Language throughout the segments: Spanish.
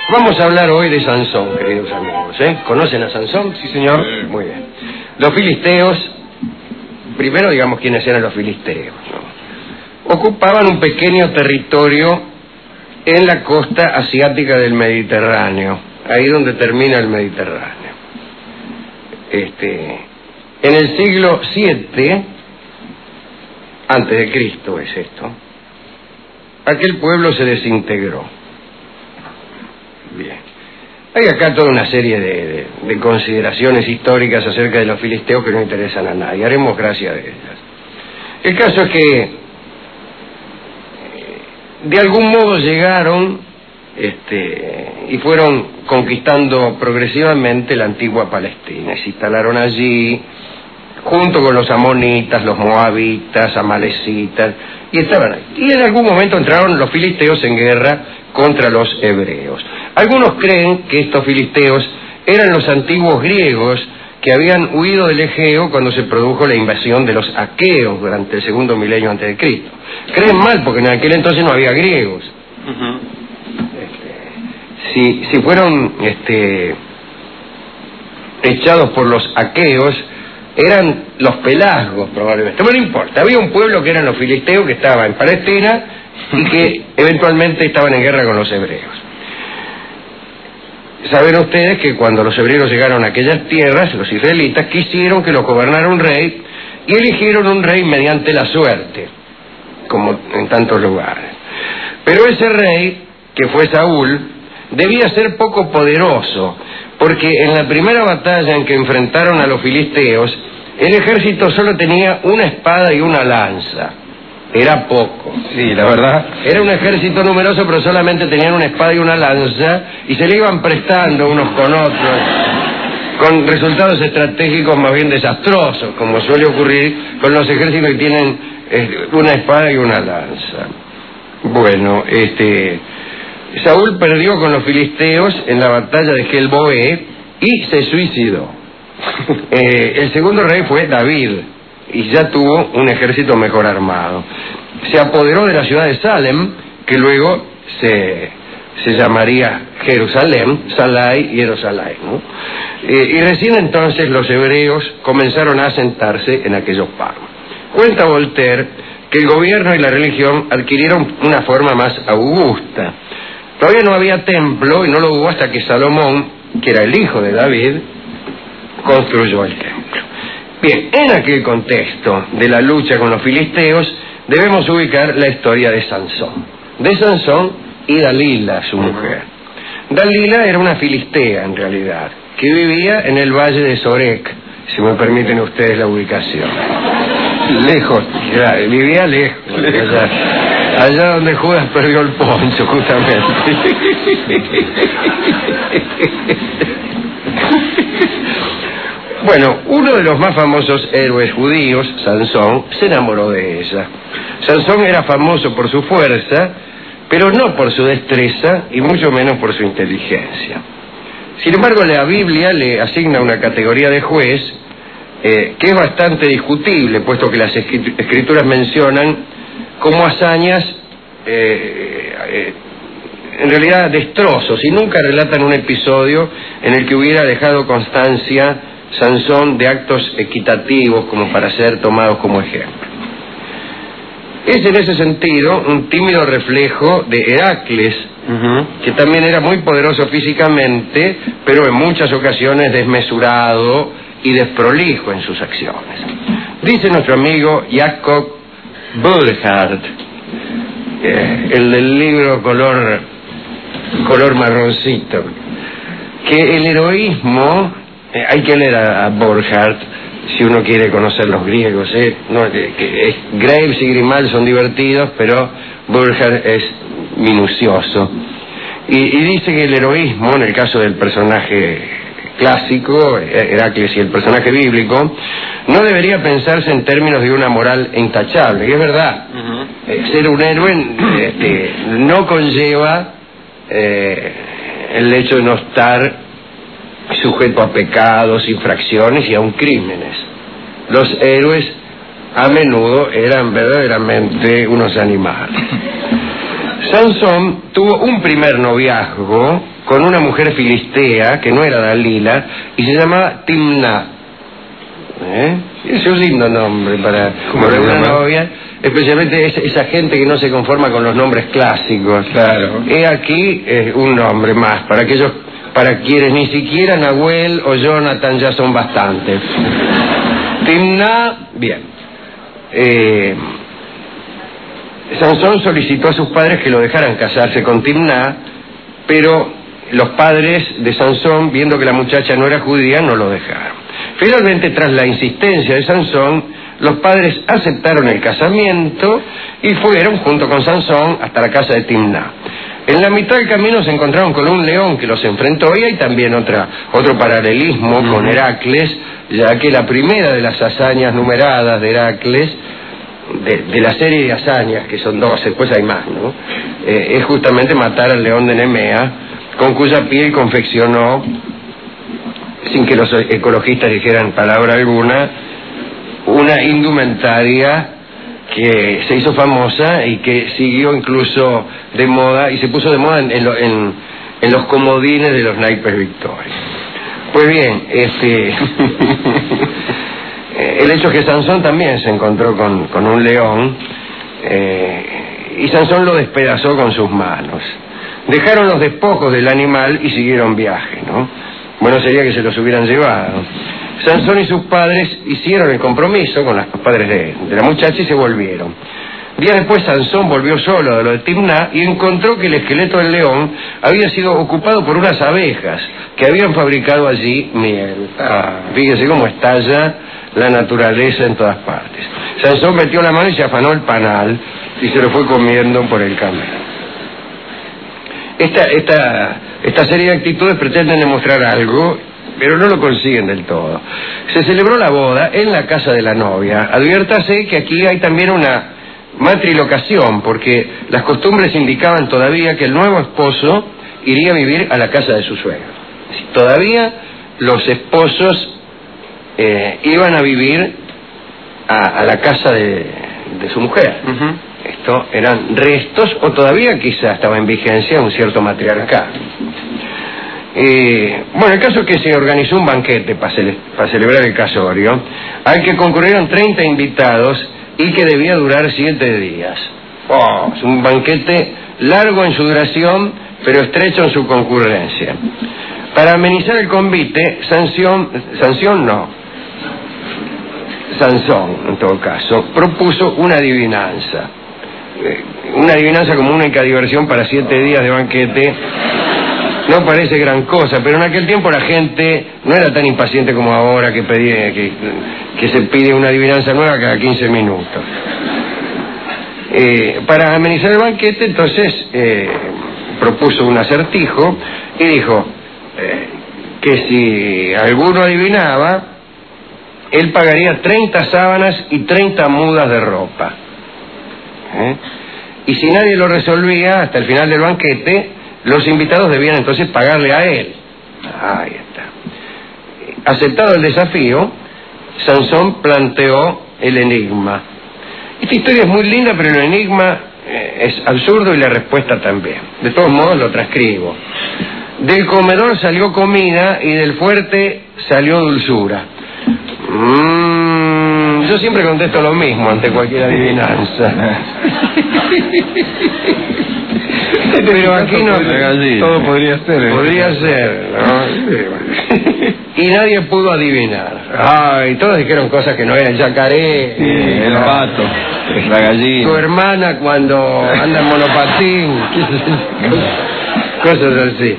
Vamos a hablar hoy de Sansón, queridos amigos, ¿eh? ¿Conocen a Sansón? Sí, señor. Muy bien. Los filisteos, primero digamos quiénes eran los filisteos, ¿no? Ocupaban un pequeño territorio en la costa asiática del Mediterráneo, ahí donde termina el Mediterráneo. En el siglo VII, antes de Cristo es esto, aquel pueblo se desintegró. Bien. Hay acá toda una serie de consideraciones históricas acerca de los filisteos que no interesan a nadie. Haremos gracia de ellas. El caso es que de algún modo llegaron y fueron conquistando progresivamente la antigua Palestina. Y se instalaron allí junto con los amonitas, los moabitas, amalecitas, y estaban ahí. Y en algún momento entraron los filisteos en guerra contra los hebreos. Algunos creen que estos filisteos eran los antiguos griegos que habían huido del Egeo cuando se produjo la invasión de los aqueos durante el segundo milenio antes de Cristo. Creen mal porque en aquel entonces no había griegos. Si fueron echados por los aqueos, eran los pelasgos probablemente. Pero no importa, había un pueblo que eran los filisteos que estaba en Palestina y que eventualmente estaban en guerra con los hebreos. Saben ustedes que cuando los hebreos llegaron a aquellas tierras, los israelitas quisieron que los gobernara un rey y eligieron un rey mediante la suerte, como en tantos lugares. Pero ese rey, que fue Saúl, debía ser poco poderoso, porque en la primera batalla en que enfrentaron a los filisteos, el ejército solo tenía una espada y una lanza. Era poco. Sí, la verdad. Era un ejército numeroso, pero solamente tenían una espada y una lanza, y se le iban prestando unos con otros, con resultados estratégicos más bien desastrosos, como suele ocurrir con los ejércitos que tienen una espada y una lanza. Bueno, Saúl perdió con los filisteos en la batalla de Gelboé y se suicidó. El segundo rey fue David, y ya tuvo un ejército mejor armado. Se apoderó de la ciudad de Salem, que luego se llamaría Jerusalén, Salai y Jerusalén, ¿no? Y recién entonces los hebreos comenzaron a asentarse en aquellos pagos. Cuenta Voltaire que el gobierno y la religión adquirieron una forma más augusta. Todavía no había templo, y no lo hubo hasta que Salomón, que era el hijo de David, construyó el templo. Bien, en aquel contexto de la lucha con los filisteos, debemos ubicar la historia de Sansón y Dalila, su mujer. Dalila era una filistea, en realidad, que vivía en el valle de Sorek, si me permiten ustedes la ubicación. Lejos, vivía lejos. Allá donde Judas perdió el poncho, justamente. Bueno, uno de los más famosos héroes judíos, Sansón, se enamoró de ella. Sansón era famoso por su fuerza, pero no por su destreza y mucho menos por su inteligencia. Sin embargo, la Biblia le asigna una categoría de juez que es bastante discutible, puesto que las escrituras mencionan como hazañas, en realidad destrozos, y nunca relatan un episodio en el que hubiera dejado constancia Sansón de actos equitativos como para ser tomados como ejemplo. Es en ese sentido un tímido reflejo de Heracles, que también era muy poderoso físicamente, pero en muchas ocasiones desmesurado y desprolijo en sus acciones. Dice nuestro amigo Jacob Burckhardt, el del libro color marroncito, que el heroísmo, hay que leer a Burckhardt si uno quiere conocer los griegos, no, Graves y Grimal son divertidos, pero Burckhardt es minucioso, y dice que el heroísmo, en el caso del personaje clásico, Heracles, y el personaje bíblico, no debería pensarse en términos de una moral intachable, y es verdad. Ser un héroe no conlleva el hecho de no estar sujeto a pecados, infracciones y aun crímenes. Los héroes a menudo eran verdaderamente unos animales. Sansón tuvo un primer noviazgo con una mujer filistea, que no era Dalila, y se llamaba Timná. Es un lindo nombre para una novia, especialmente esa gente que no se conforma con los nombres clásicos. Claro. He aquí un nombre más, para quienes ni siquiera Nahuel o Jonathan ya son bastantes. Timná, bien. Sansón solicitó a sus padres que lo dejaran casarse con Timná, pero los padres de Sansón, viendo que la muchacha no era judía, no lo dejaron. Finalmente, tras la insistencia de Sansón, los padres aceptaron el casamiento y fueron junto con Sansón hasta la casa de Timná. En la mitad del camino se encontraron con un león que los enfrentó, y hay también otro paralelismo con Heracles, ya que la primera de las hazañas numeradas de Heracles, de la serie de hazañas, que son 12, después hay más, ¿no? Es justamente matar al león de Nemea, con cuya piel confeccionó, sin que los ecologistas dijeran palabra alguna, una indumentaria que se hizo famosa y que siguió incluso de moda, y se puso de moda en los comodines de los naipes Victoria. Pues bien, el hecho es que Sansón también se encontró con un león, y Sansón lo despedazó con sus manos. Dejaron los despojos del animal y siguieron viaje, ¿no? Bueno, sería que se los hubieran llevado. Sansón y sus padres hicieron el compromiso con los padres de la muchacha y se volvieron. Días después Sansón volvió solo de lo de Timná y encontró que el esqueleto del león había sido ocupado por unas abejas que habían fabricado allí miel. Fíjese cómo estalla la naturaleza en todas partes. Sansón metió la mano y se afanó el panal y se lo fue comiendo por el camino. Esta serie de actitudes pretenden demostrar algo, pero no lo consiguen del todo. Se celebró la boda en la casa de la novia. Adviértase que aquí hay también una matrilocación, porque las costumbres indicaban todavía que el nuevo esposo iría a vivir a la casa de su suegro. Todavía los esposos iban a vivir a la casa de su mujer. Esto eran restos, o todavía quizá estaba en vigencia un cierto matriarcado. Bueno, el caso es que se organizó un banquete para celebrar el casorio, al que concurrieron 30 invitados y que debía durar 7 días. Es un banquete largo en su duración, pero estrecho en su concurrencia. Para amenizar el convite, Sansón, en todo caso, propuso una adivinanza. Una adivinanza como única diversión para 7 días de banquete no parece gran cosa, pero en aquel tiempo la gente no era tan impaciente como ahora, que se pide una adivinanza nueva cada 15 minutos. Para amenizar el banquete, entonces propuso un acertijo y dijo que si alguno adivinaba, él pagaría 30 sábanas y 30 mudas de ropa. Y si nadie lo resolvía hasta el final del banquete, los invitados debían entonces pagarle a él. Ahí está. Aceptado el desafío, Sansón planteó el enigma. Esta historia es muy linda, pero el enigma es absurdo y la respuesta también. De todos modos lo transcribo. Del comedor salió comida y del fuerte salió dulzura. Yo siempre contesto lo mismo ante cualquier adivinanza. Pero aquí no, todo podría ser. Podría ser, ¿no? Y nadie pudo adivinar. Y todos dijeron cosas que no eran. El yacaré, el pato, la gallina. Tu hermana cuando anda en monopatín. Cosas así.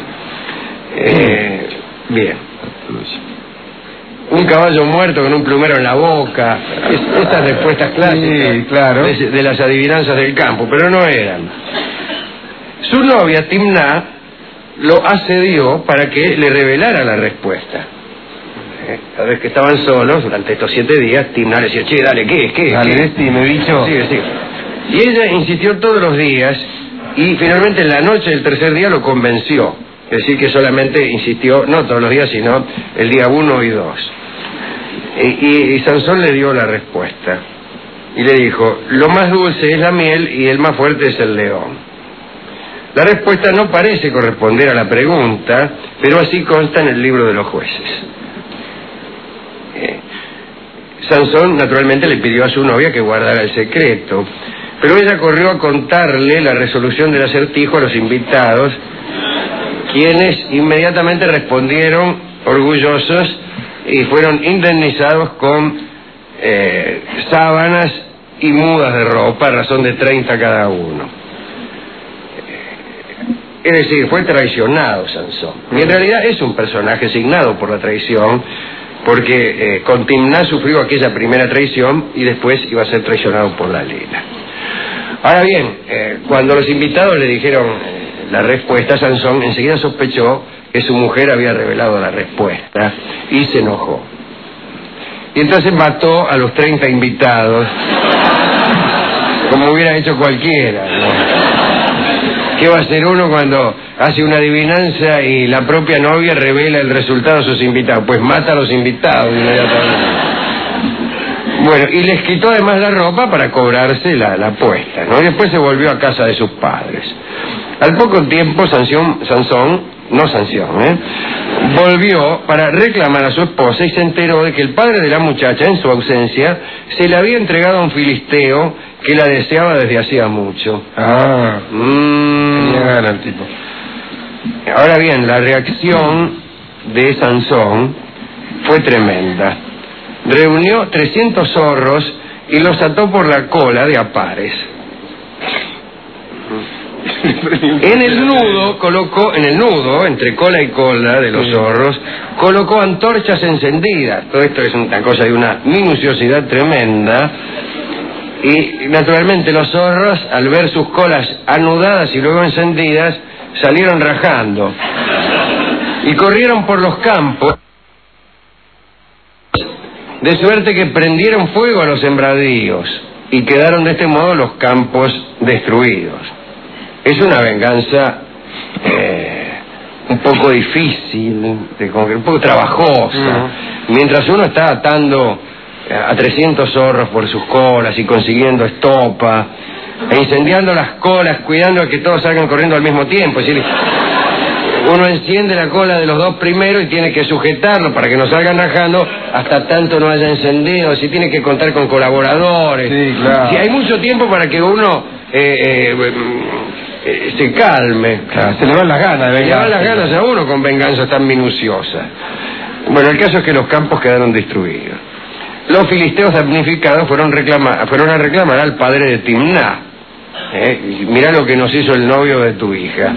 Bien. Un caballo muerto con un plumero en la boca. Estas respuestas clásicas, sí, claro, de las adivinanzas del campo, pero no eran. Su novia, Timná, lo asedió para que le revelara la respuesta. Cada vez que estaban solos, durante estos 7 días, Timná le decía, che, dale, ¿qué? Dale, me bicho. Sí. Y ella insistió todos los días, y finalmente en la noche del tercer día lo convenció. Es decir, que solamente insistió, no todos los días, sino el día 1 y 2. Y Sansón le dio la respuesta. Y le dijo, lo más dulce es la miel y el más fuerte es el león. La respuesta no parece corresponder a la pregunta, pero así consta en el libro de los jueces. Sansón naturalmente le pidió a su novia que guardara el secreto, pero ella corrió a contarle la resolución del acertijo a los invitados, quienes inmediatamente respondieron orgullosos y fueron indemnizados con sábanas y mudas de ropa a razón de 30 cada uno. Es decir, fue traicionado Sansón. Y en realidad es un personaje signado por la traición, porque con Timná sufrió aquella primera traición y después iba a ser traicionado por Dalila. Ahora bien, cuando los invitados le dijeron la respuesta, Sansón enseguida sospechó que su mujer había revelado la respuesta y se enojó. Y entonces mató a los 30 invitados, como hubiera hecho cualquiera, ¿no? ¿Qué va a hacer uno cuando hace una adivinanza y la propia novia revela el resultado a sus invitados? Pues mata a los invitados inmediatamente. Bueno, y les quitó además la ropa para cobrarse la apuesta, ¿no? Y después se volvió a casa de sus padres. Al poco tiempo Sansón volvió para reclamar a su esposa y se enteró de que el padre de la muchacha, en su ausencia, se le había entregado a un filisteo que la deseaba desde hacía mucho. Tenía ganas el tipo. Ahora bien, la reacción de Sansón fue tremenda. Reunió 300 zorros y los ató por la cola de a pares. En el nudo, entre cola y cola de los zorros, colocó antorchas encendidas. Todo esto es una cosa de una minuciosidad tremenda. Y naturalmente los zorros, al ver sus colas anudadas y luego encendidas, salieron rajando y corrieron por los campos, de suerte que prendieron fuego a los sembradíos y quedaron de este modo los campos destruidos. Es una venganza un poco difícil, un poco trabajosa. Mientras uno está atando a 300 zorros por sus colas y consiguiendo estopa, e incendiando las colas, cuidando de que todos salgan corriendo al mismo tiempo. Es decir, uno enciende la cola de los dos primeros y tiene que sujetarlo para que no salgan rajando hasta tanto no haya encendido. Si tiene que contar con colaboradores. Sí, claro. Si hay mucho tiempo para que uno se calme. Claro, se le van las ganas de venganza. Se le van las ganas a uno con venganzas tan minuciosas. Bueno, el caso es que los campos quedaron destruidos. Los filisteos damnificados fueron a reclamar al padre de Timná. Mirá lo que nos hizo el novio de tu hija.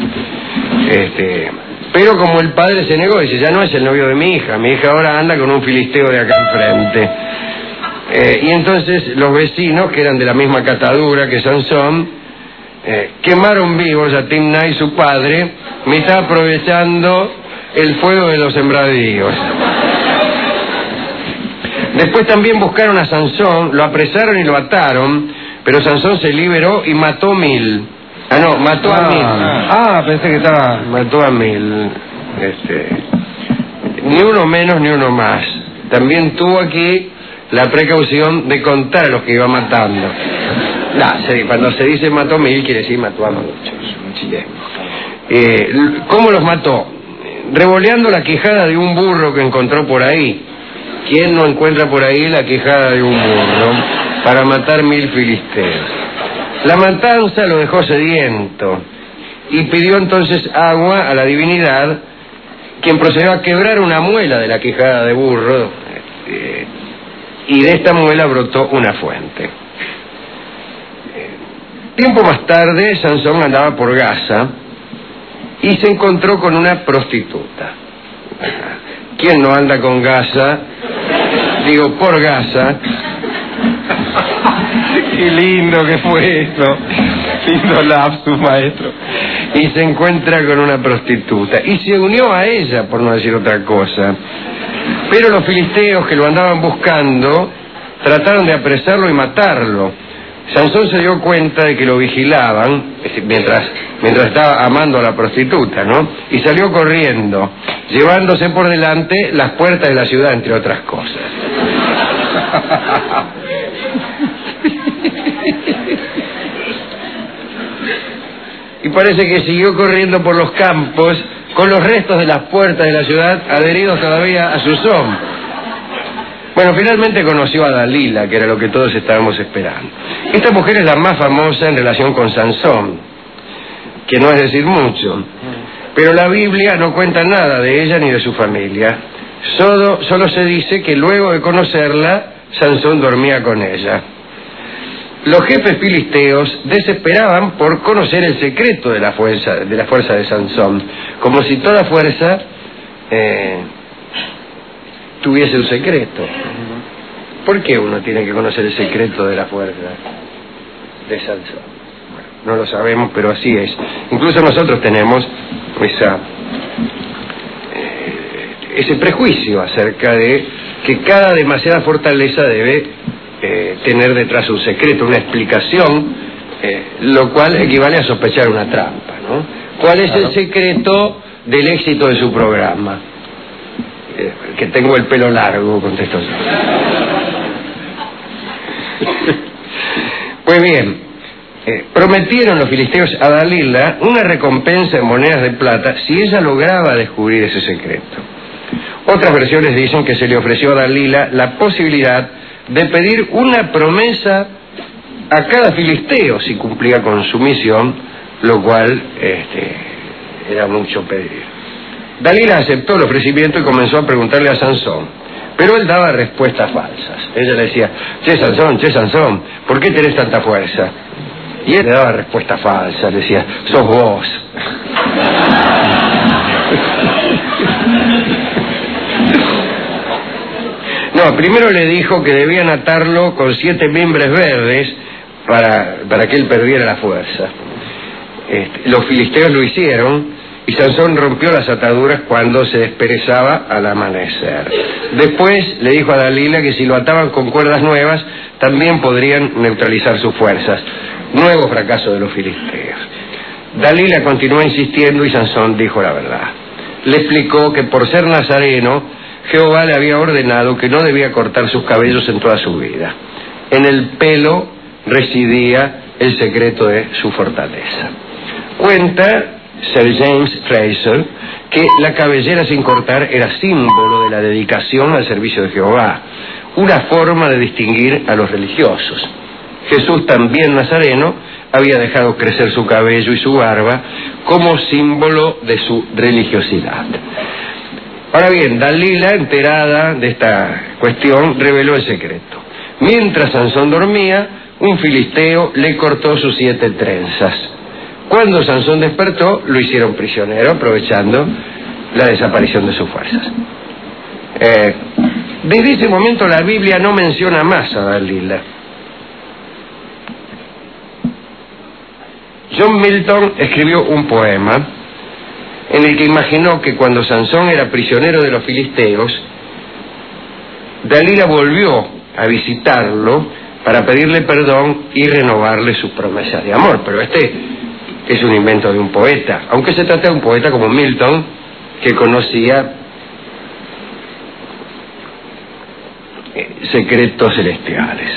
Pero como el padre se negó, dice, ya no es el novio de mi hija ahora anda con un filisteo de acá enfrente. Y entonces los vecinos, que eran de la misma catadura que Sansón, quemaron vivos a Timná y su padre, mitad aprovechando el fuego de los sembradíos. Después también buscaron a Sansón, lo apresaron y lo ataron, pero Sansón se liberó y mató 1000. Mató a 1000. Pensé que estaba... Mató a 1000. Ni uno menos ni uno más. También tuvo aquí la precaución de contar a los que iba matando. Cuando se dice mató 1000, quiere decir mató a muchos. ¿Cómo los mató? Revoleando la quijada de un burro que encontró por ahí. ¿Quién no encuentra por ahí la quijada de un burro para matar 1000 filisteos? La matanza lo dejó sediento y pidió entonces agua a la divinidad, quien procedió a quebrar una muela de la quijada de burro, y de esta muela brotó una fuente. Tiempo más tarde, Sansón andaba por Gaza y se encontró con una prostituta. ¿Quién no anda con Gaza? Digo, por Gaza. Qué lindo que fue esto. Lindo lapsus, maestro. Y se encuentra con una prostituta. Y se unió a ella, por no decir otra cosa. Pero los filisteos que lo andaban buscando trataron de apresarlo y matarlo. Sansón se dio cuenta de que lo vigilaban mientras estaba amando a la prostituta, ¿no? Y salió corriendo, llevándose por delante las puertas de la ciudad, entre otras cosas. y parece que siguió corriendo por los campos con los restos de las puertas de la ciudad adheridos todavía a sus hombros. Bueno, finalmente conoció a Dalila, que era lo que todos estábamos esperando. Esta mujer es la más famosa en relación con Sansón, que no es decir mucho, pero la Biblia no cuenta nada de ella ni de su familia. Solo se dice que luego de conocerla, Sansón dormía con ella. Los jefes filisteos desesperaban por conocer el secreto de la fuerza de Sansón, como si toda fuerza tuviese un secreto. ¿Por qué uno tiene que conocer el secreto de la fuerza de Sansón? Bueno, no lo sabemos, pero así es. Incluso nosotros tenemos ese prejuicio acerca de que cada demasiada fortaleza debe tener detrás un secreto, una explicación, lo cual equivale a sospechar una trampa, ¿no? ¿Cuál es el secreto del éxito de su programa? Que tengo el pelo largo, contestó yo. Pues bien, prometieron los filisteos a Dalila una recompensa en monedas de plata si ella lograba descubrir ese secreto. Otras versiones dicen que se le ofreció a Dalila la posibilidad de pedir una promesa a cada filisteo si cumplía con su misión, lo cual era mucho pedir. Dalila aceptó el ofrecimiento y comenzó a preguntarle a Sansón, pero él daba respuestas falsas. Ella le decía: che Sansón, ¿por qué tenés tanta fuerza? Y él le daba respuestas falsas, le decía: sos vos. No, primero le dijo que debían atarlo con 7 mimbres verdes para que él perdiera la fuerza. Los filisteos lo hicieron y Sansón rompió las ataduras cuando se desperezaba al amanecer. Después le dijo a Dalila que si lo ataban con cuerdas nuevas también podrían neutralizar sus fuerzas. Nuevo fracaso de los filisteos. Dalila continuó insistiendo y Sansón dijo la verdad. Le explicó que por ser nazareno, Jehová le había ordenado que no debía cortar sus cabellos en toda su vida. En el pelo residía el secreto de su fortaleza. Cuenta Sir James Fraser que la cabellera sin cortar era símbolo de la dedicación al servicio de Jehová, una forma de distinguir a los religiosos. Jesús, también nazareno, había dejado crecer su cabello y su barba como símbolo de su religiosidad. Ahora bien, Dalila, enterada de esta cuestión, reveló el secreto. Mientras Sansón dormía, un filisteo le cortó sus 7 trenzas. Cuando Sansón despertó, lo hicieron prisionero, aprovechando la desaparición de sus fuerzas. Desde ese momento la Biblia no menciona más a Dalila. John Milton escribió un poema en el que imaginó que cuando Sansón era prisionero de los filisteos, Dalila volvió a visitarlo para pedirle perdón y renovarle sus promesas de amor. Pero es un invento de un poeta, aunque se trata de un poeta como Milton, que conocía secretos celestiales.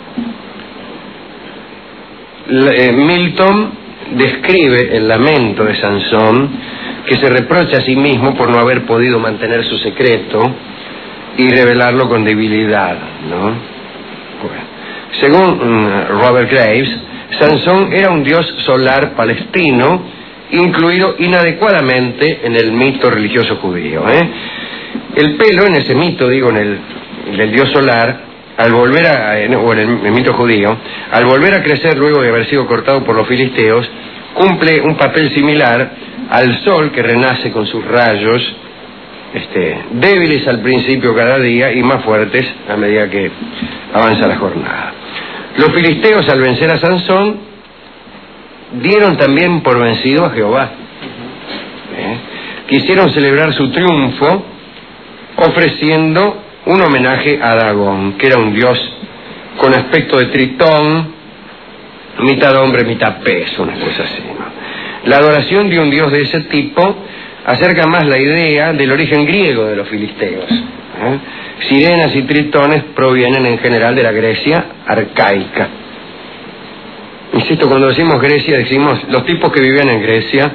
Milton describe el lamento de Sansón, que se reprocha a sí mismo por no haber podido mantener su secreto y revelarlo con debilidad, ¿no? Bueno, según Robert Graves, Sansón era un dios solar palestino, incluido inadecuadamente en el mito religioso judío. El pelo en ese mito, en el dios solar, al volver o en el mito judío, al volver a crecer luego de haber sido cortado por los filisteos, cumple un papel similar al sol que renace con sus rayos, débiles al principio cada día y más fuertes a medida que avanza la jornada. Los filisteos, al vencer a Sansón, dieron también por vencido a Jehová. Quisieron celebrar su triunfo ofreciendo un homenaje a Dagón, que era un dios con aspecto de tritón, mitad hombre, mitad pez, una cosa así, ¿no? La adoración de un dios de ese tipo acerca más la idea del origen griego de los filisteos. Sirenas y tritones provienen en general de la Grecia arcaica. Insisto, cuando decimos Grecia, decimos los tipos que vivían en Grecia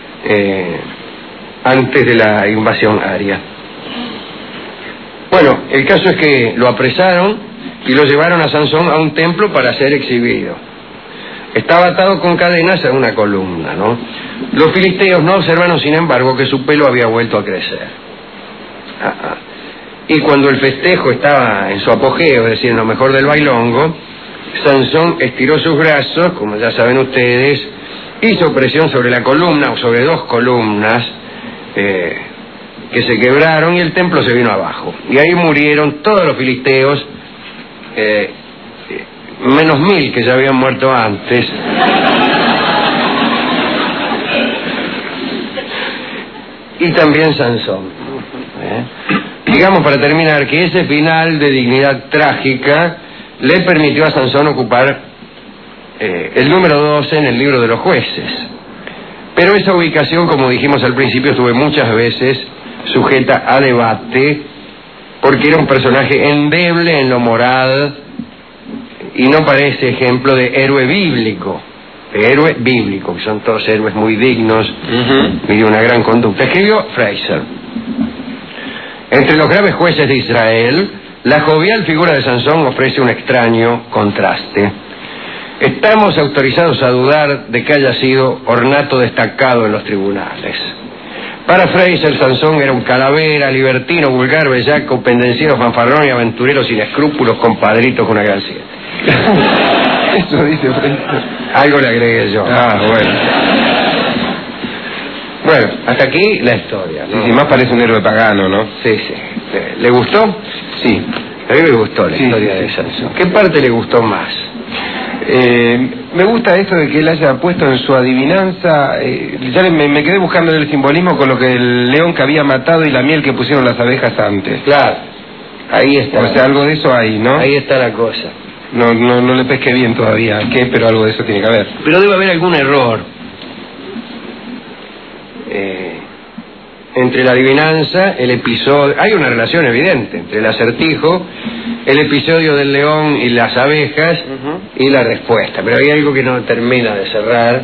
antes de la invasión aria. Bueno, el caso es que lo apresaron y lo llevaron a Sansón a un templo para ser exhibido. Estaba atado con cadenas a una columna, ¿no? Los filisteos no observaron, sin embargo, que su pelo había vuelto a crecer. Y cuando el festejo estaba en su apogeo, es decir, en lo mejor del bailongo, Sansón estiró sus brazos, como ya saben ustedes, hizo presión sobre la columna, o sobre dos columnas, que se quebraron, y el templo se vino abajo. Y ahí murieron todos los filisteos, menos 1000 que ya habían muerto antes. Y también Sansón. Digamos, para terminar, que ese final de dignidad trágica le permitió a Sansón ocupar el número 12 en el libro de los jueces. Pero esa ubicación, como dijimos al principio, estuvo muchas veces sujeta a debate, porque era un personaje endeble en lo moral y no parece ejemplo de héroe bíblico. Héroe bíblico, que son todos héroes muy dignos y de una gran conducta. Escribió Fraser: entre los graves jueces de Israel, la jovial figura de Sansón ofrece un extraño contraste. Estamos autorizados a dudar de que haya sido ornato destacado en los tribunales. Para Fraser, Sansón era un calavera, libertino, vulgar, bellaco, pendenciero, fanfarrón y aventurero sin escrúpulos, compadrito con una gran 7. Eso dice Fraser. Algo le agregué yo. Bueno. Bueno, hasta aquí la historia, ¿no? Sí, más parece un héroe pagano, ¿no? Sí. ¿Le gustó? Sí. A mí me gustó la historia de Sansón. ¿Qué parte le gustó más? Me gusta esto de que él haya puesto en su adivinanza, ya me quedé buscando el simbolismo con lo que el león que había matado y la miel que pusieron las abejas antes. Claro, ahí está. O sea, algo de eso hay, ¿no? Ahí está la cosa. No le pesqué bien todavía, ¿qué? Pero algo de eso tiene que haber. Pero debe haber algún error entre la adivinanza, el episodio. Hay una relación evidente entre el acertijo, el episodio del león y las abejas y la respuesta, pero hay algo que no termina de cerrar.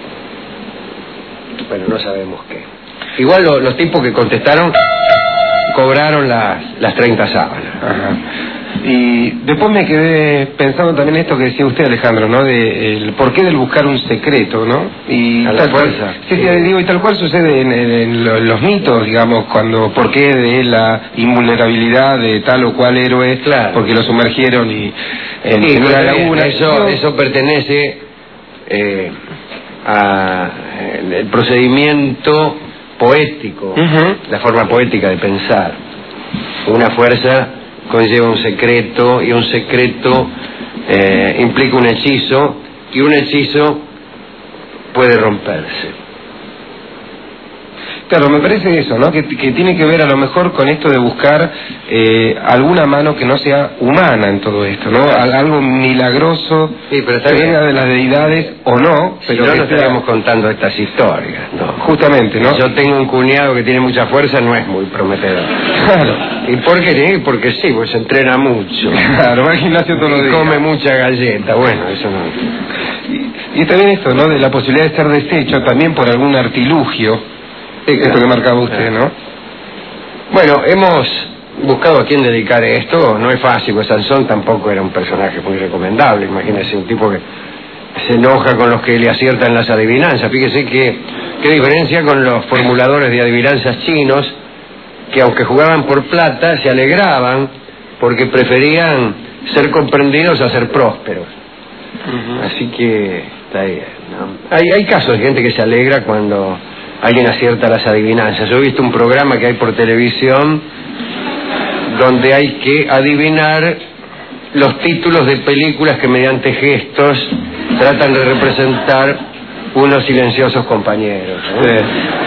Bueno, no sabemos qué. Igual los tipos que contestaron cobraron las 30 sábanas. Ajá. Y después me quedé pensando también esto que decía usted, Alejandro, ¿no? De el porqué del buscar un secreto, ¿no? Y a la fuerza. Sí, digo, y tal cual sucede en los mitos, digamos, cuando porqué de la invulnerabilidad de tal o cual héroe, claro, porque lo sumergieron y en una laguna. Eso pertenece al procedimiento poético, la forma poética de pensar. Una fuerza conlleva un secreto, y un secreto implica un hechizo, y un hechizo puede romperse. Claro, me parece eso, ¿no? Que tiene que ver a lo mejor con esto de buscar alguna mano que no sea humana en todo esto, ¿no? Algo milagroso, sí, pero está que bien, venga de las deidades o no, pero si no estaríamos contando estas historias, ¿no? Justamente, ¿no? Yo tengo un cuñado que tiene mucha fuerza, no es muy prometedor. Claro. ¿Y por qué? Porque sí, pues se entrena mucho. Claro, va al gimnasio todos los días. Come mucha galleta, bueno, eso no. Y también esto, ¿no? De la posibilidad de ser deshecho también por algún artilugio. Esto que marcaba usted, ¿no? Bueno, hemos buscado a quién dedicar esto. No es fácil, pues Sansón tampoco era un personaje muy recomendable. Imagínese un tipo que se enoja con los que le aciertan las adivinanzas. Fíjese qué diferencia con los formuladores de adivinanzas chinos, que aunque jugaban por plata, se alegraban porque preferían ser comprendidos a ser prósperos. Así que está bien, ¿no? Hay casos de gente que se alegra cuando alguien acierta las adivinanzas. Yo he visto un programa que hay por televisión donde hay que adivinar los títulos de películas que mediante gestos tratan de representar unos silenciosos compañeros, ¿no? Sí.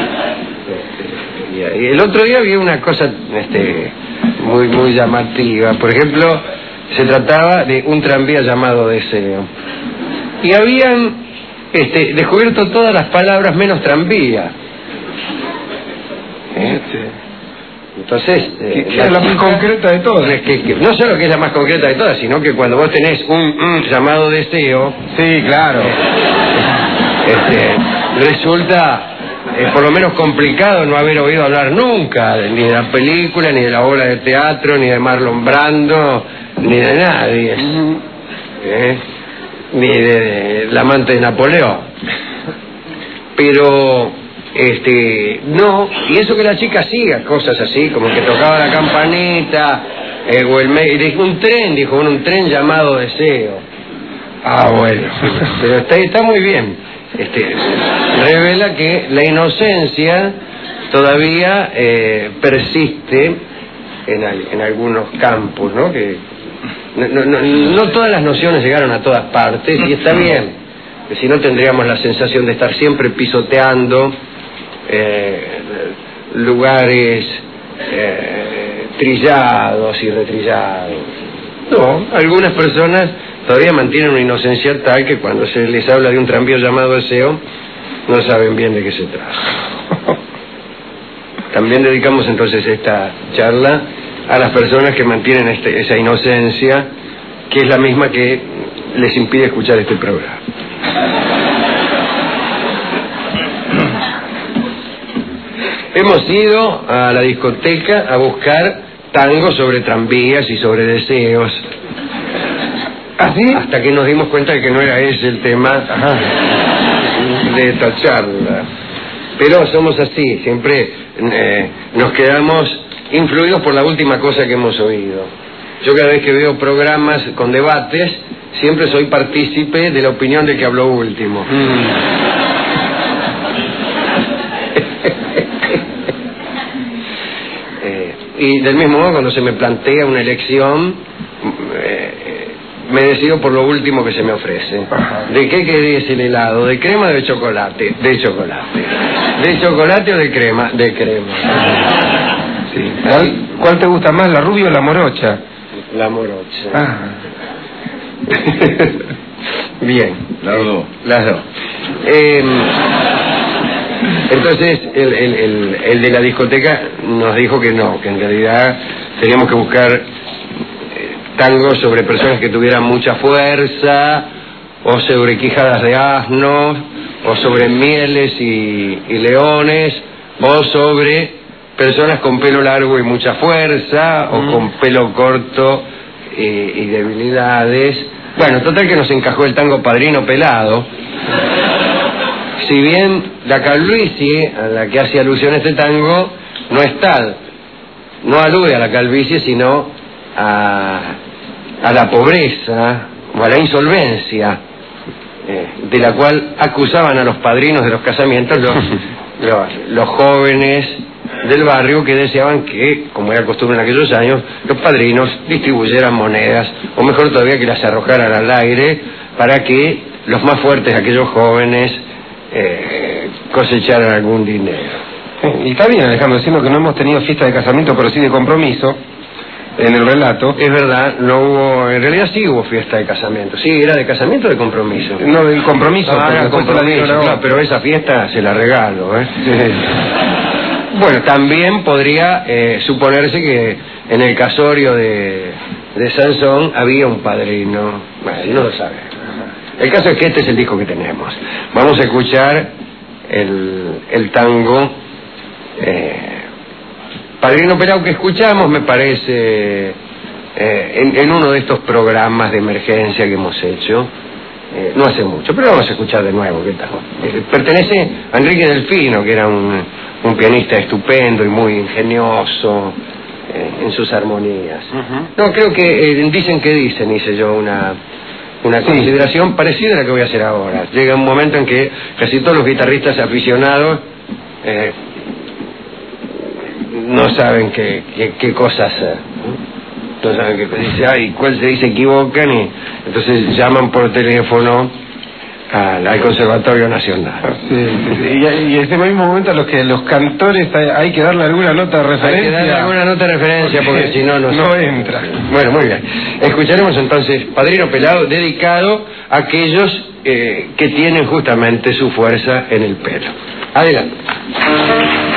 Y el otro día vi una cosa muy llamativa. Por ejemplo, se trataba de un tranvía llamado Deseo, y habían descubierto todas las palabras menos tranvía. Entonces, que es la más concreta de todas. No solo que es la más concreta de todas, sino que cuando vos tenés un llamado deseo, sí, claro, resulta por lo menos complicado no haber oído hablar nunca ni de la película, ni de la obra de teatro, ni de Marlon Brando, ni de nadie, ni del amante de Napoleón. Pero no, y eso que la chica hacía cosas así, como que tocaba la campanita, o un tren llamado deseo. Ah, bueno, pero está muy bien. Revela que la inocencia todavía persiste en algunos campos, ¿no? Que no todas las nociones llegaron a todas partes, y está bien, que si no tendríamos la sensación de estar siempre pisoteando lugares trillados y retrillados. No, algunas personas todavía mantienen una inocencia tal que cuando se les habla de un tranvío llamado deseo, no saben bien de qué se trata. También dedicamos entonces esta charla a las personas que mantienen esa inocencia, que es la misma que les impide escuchar este programa. Hemos ido a la discoteca a buscar tangos sobre tranvías y sobre deseos. ¿Así? Hasta que nos dimos cuenta de que no era ese el tema de esta charla. Pero somos así, siempre nos quedamos influidos por la última cosa que hemos oído. Yo cada vez que veo programas con debates, siempre soy partícipe de la opinión del que habló último. Y del mismo modo, cuando se me plantea una elección, me decido por lo último que se me ofrece. ¿De qué querés el helado? ¿De crema o de chocolate? De chocolate. ¿De chocolate o de crema? De crema. Sí. ¿Cuál te gusta más, la rubia o la morocha? La morocha. Bien. Las dos. Las dos. Entonces, el de la discoteca nos dijo que no, que en realidad teníamos que buscar tangos sobre personas que tuvieran mucha fuerza, o sobre quijadas de asnos, o sobre mieles y leones, o sobre personas con pelo largo y mucha fuerza, o con pelo corto y debilidades. Bueno, total que nos encajó el tango Padrino Pelado. Si bien la calvicie a la que hace alusión este tango no es tal, no alude a la calvicie, sino a la pobreza o a la insolvencia, de la cual acusaban a los padrinos de los casamientos los jóvenes del barrio, que deseaban que, como era costumbre en aquellos años, los padrinos distribuyeran monedas, o mejor todavía que las arrojaran al aire, para que los más fuertes de aquellos jóvenes cosecharan algún dinero. Y está bien, Alejandro, diciendo que no hemos tenido fiesta de casamiento, pero sí de compromiso en el relato. Es verdad, no hubo, en realidad sí hubo fiesta de casamiento. Sí, era de casamiento o de compromiso. No, de compromiso. Pero compromiso, claro, pero esa fiesta se la regalo, Sí. Bueno, también podría suponerse que en el casorio de Sansón había un padrino. Bueno, no lo sabe. El caso es que este es el disco que tenemos. Vamos a escuchar el tango Padrino Pelado, que escuchamos, me parece, en uno de estos programas de emergencia que hemos hecho, no hace mucho, pero vamos a escuchar de nuevo. ¿Qué tal? Pertenece a Enrique Delfino, que era un pianista estupendo y muy ingenioso en sus armonías. No, creo que dicen, hice yo una consideración parecida a la que voy a hacer ahora. Llega un momento en que casi todos los guitarristas aficionados no saben qué cosa hacer, no saben qué dice, cuál se equivocan, y entonces llaman por teléfono al Conservatorio Nacional. Sí. Y en ese mismo momento los cantores hay que darle alguna nota de referencia. Hay que darle alguna nota de referencia, porque si no entra. Bueno, muy bien. Escucharemos entonces Padrino Pelado, dedicado a aquellos que tienen justamente su fuerza en el pelo. Adelante.